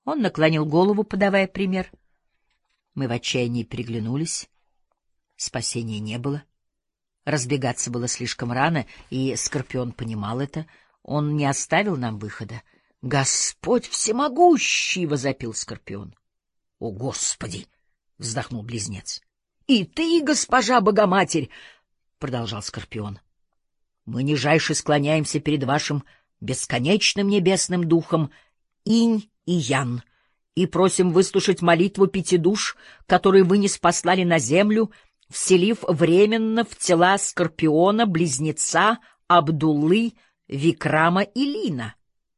Он наклонил голову, подавая пример. Мы в отчаянии переглянулись. Спасения не было. Разбегаться было слишком рано, и Скорпион понимал это. Он не оставил нам выхода. — Господь всемогущий! — возопил Скорпион. — О, Господи! — вздохнул Близнец. — И ты, госпожа Богоматерь! — продолжал Скорпион. — Мы нижайше склоняемся перед вашим бесконечным небесным духом Инь и Ян и просим выслушать молитву 5 душ, которые вы ниспослали на землю, вселив временно в тела Скорпиона, Близнеца, Абдуллы, Викрама и Лина.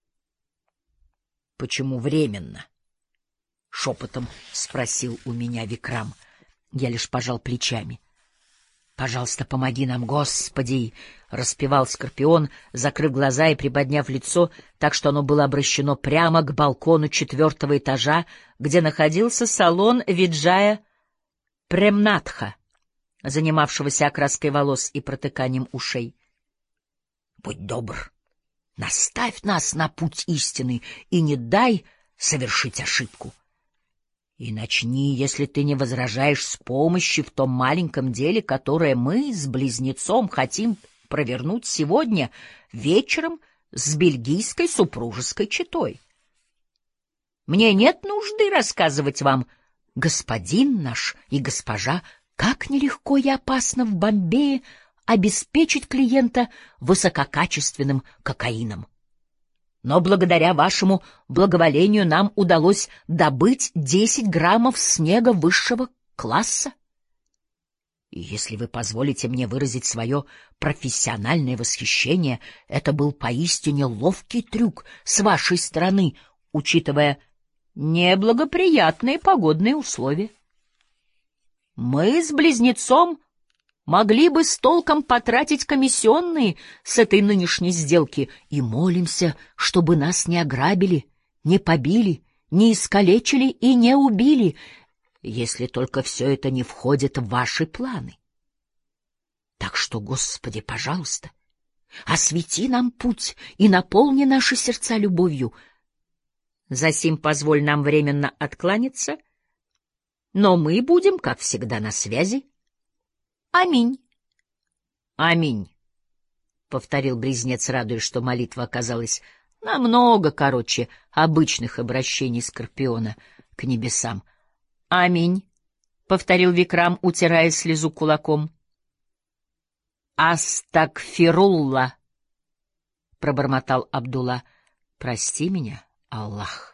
— Почему временно? — шепотом спросил у меня Викрам. Я лишь пожал плечами. — Пожалуйста, помоги нам, Господи! — распевал Скорпион, закрыв глаза и приподняв лицо, так что оно было обращено прямо к балкону 4-го этажа, где находился салон Виджая Премнатха, занимавшегося окраской волос и протыканием ушей. — Будь добр, наставь нас на путь истины и не дай совершить ошибку. И начни, если ты не возражаешь, с помощи в том маленьком деле, которое мы с Близнецом хотим провернуть сегодня вечером с бельгийской супружеской четой. Мне нет нужды рассказывать вам, господин наш и госпожа, как нелегко и опасно в Бомбее обеспечить клиента высококачественным кокаином. Но благодаря вашему благоволению нам удалось добыть 10 граммов снега высшего класса. И если вы позволите мне выразить свое профессиональное восхищение, это был поистине ловкий трюк с вашей стороны, учитывая неблагоприятные погодные условия. Мы с Близнецом могли бы с толком потратить комиссионные с этой нынешней сделки и молимся, чтобы нас не ограбили, не побили, не искалечили и не убили, если только все это не входит в ваши планы. Так что, Господи, пожалуйста, освети нам путь и наполни наши сердца любовью. Засим позволь нам временно откланяться, но мы будем, как всегда, на связи. Аминь. Аминь, — повторил Близнец, радуясь, что молитва оказалась намного короче обычных обращений Скорпиона к небесам. Аминь, — повторил Викрам, утирая слезу кулаком. Астагфирулла, — пробормотал Абдулла. Прости меня, Аллах.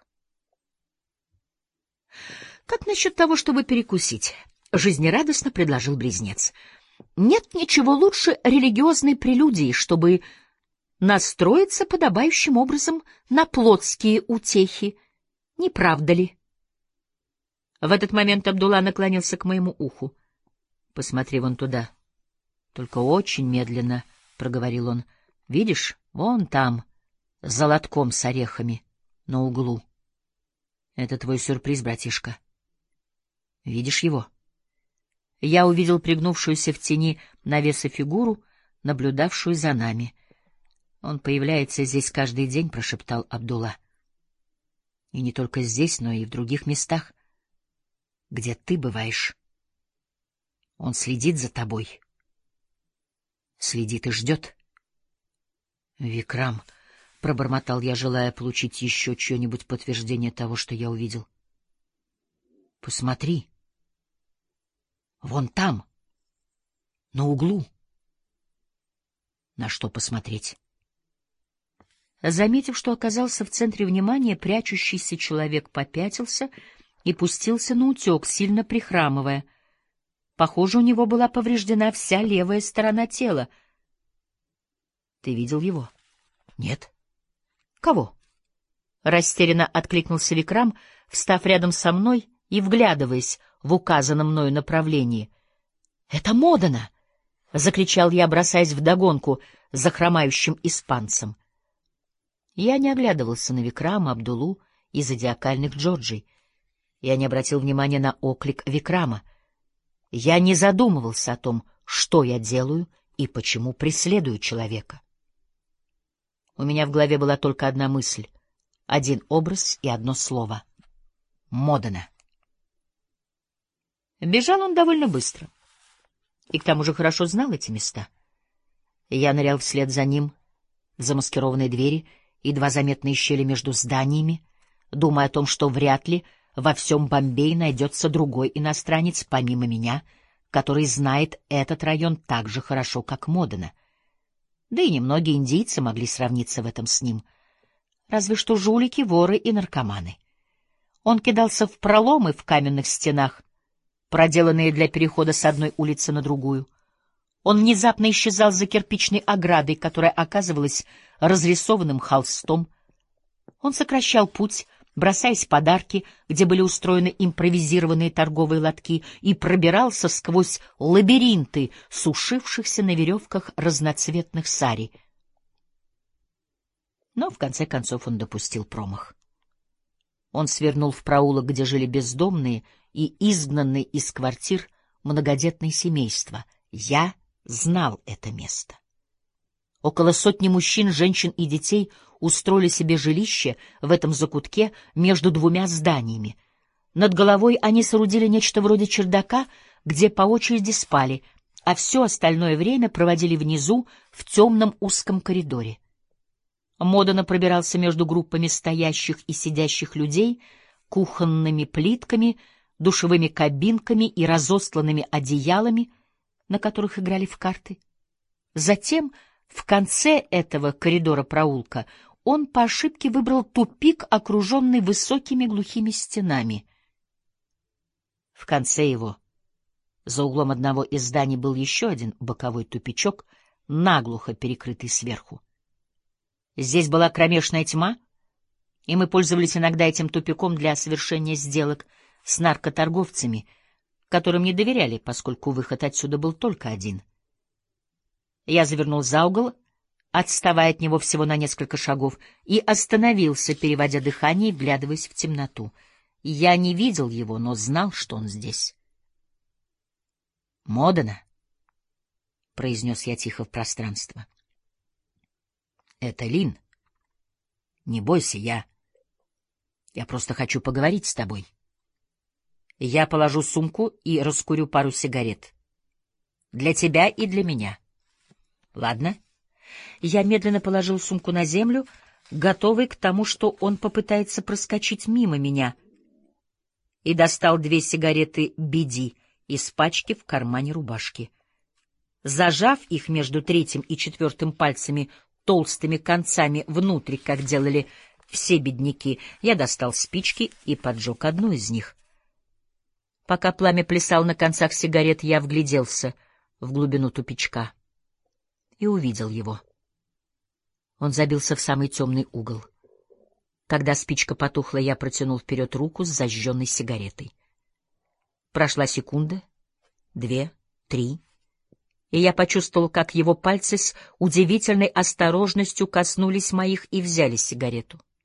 Как насчет того, чтобы перекусить? — жизнерадостно предложил Близнец. Нет ничего лучше религиозной прелюдии, чтобы настроиться подобающим образом на плотские утехи. Не правда ли? В этот момент Абдулла наклонился к моему уху. — Посмотри вон туда. Только очень медленно, — проговорил он. — Видишь, вон там, за лотком с орехами, на углу. Это твой сюрприз, братишка. Видишь его? Я увидел пригнувшуюся в тени навеса фигуру, наблюдавшую за нами. — Он появляется здесь каждый день, — прошептал Абдулла. — И не только здесь, но и в других местах, где ты бываешь. Он следит за тобой. Следит и ждет. — Викрам, — пробормотал я, желая получить еще чье-нибудь подтверждение того, что я увидел. — Посмотри. Вон там, на углу. На что посмотреть? Заметив, что оказался в центре внимания, прячущийся человек попятился и пустился наутек, сильно прихрамывая. Похоже, у него была повреждена вся левая сторона тела. — Ты видел его? — Нет. — Кого? — растерянно откликнулся Викрам, встав рядом со мной и вглядываясь в указанном мною направлении. — Это Модена! — закричал я, бросаясь вдогонку за хромающим испанцем. Я не оглядывался на Викрама, Абдуллу и зодиакальных Джорджей. Я не обратил внимания на оклик Викрама. Я не задумывался о том, что я делаю и почему преследую человека. У меня в голове была только одна мысль, один образ и одно слово Модена. Бежал он довольно быстро, и к тому же хорошо знал эти места. Я нырял вслед за ним в замаскированные двери и едва заметные щели между зданиями, думая о том, что вряд ли во всем Бомбее найдется другой иностранец, помимо меня, который знает этот район так же хорошо, как Модена. Да и немногие индийцы могли сравниться в этом с ним, разве что жулики, воры и наркоманы. Он кидался в проломы в каменных стенах, проделанные для перехода с одной улицы на другую. Он внезапно исчезал за кирпичной оградой, которая оказывалась разрисованным холстом. Он сокращал путь, бросаясь в подарки, где были устроены импровизированные торговые лотки, и пробирался сквозь лабиринты сушившихся на веревках разноцветных сари. Но в конце концов он допустил промах. Он свернул в проулок, где жили бездомные и изгнанные из квартир многодетные семейства. Я знал это место. Около сотни мужчин, женщин и детей устроили себе жилище в этом закутке между двумя зданиями. Над головой они соорудили нечто вроде чердака, где по очереди спали, а все остальное время проводили внизу в темном узком коридоре. Модена пробирался между группами стоящих и сидящих людей, кухонными плитками, душевыми кабинками и разостланными одеялами, на которых играли в карты. Затем, в конце этого коридора-проулка, он по ошибке выбрал тупик, окруженный высокими глухими стенами. В конце его, за углом одного из зданий, был еще один боковой тупичок, наглухо перекрытый сверху. Здесь была кромешная тьма, и мы пользовались иногда этим тупиком для совершения сделок с наркоторговцами, которым не доверяли, поскольку выход отсюда был только один. Я завернул за угол, отставая от него всего на несколько шагов, и остановился, переводя дыхание и вглядываясь в темноту. Я не видел его, но знал, что он здесь. «Модена», — произнес я тихо в пространство. «Это Лин. Не бойся, я просто хочу поговорить с тобой. Я положу сумку и раскурю пару сигарет. Для тебя и для меня. Ладно?» Я медленно положил сумку на землю, готовый к тому, что он попытается проскочить мимо меня, и достал 2 сигареты «Биди» из пачки в кармане рубашки. Зажав их между 3-м и 4-м пальцами толстыми концами внутрь, как делали все бедняки, я достал спички и поджег одну из них. Пока пламя плясало на концах сигарет, я вгляделся в глубину тупичка и увидел его. Он забился в самый темный угол. Когда спичка потухла, я протянул вперед руку с зажженной сигаретой. Прошла секунда, 2, 3, и я почувствовал, как его пальцы с удивительной осторожностью коснулись моих и взяли сигарету.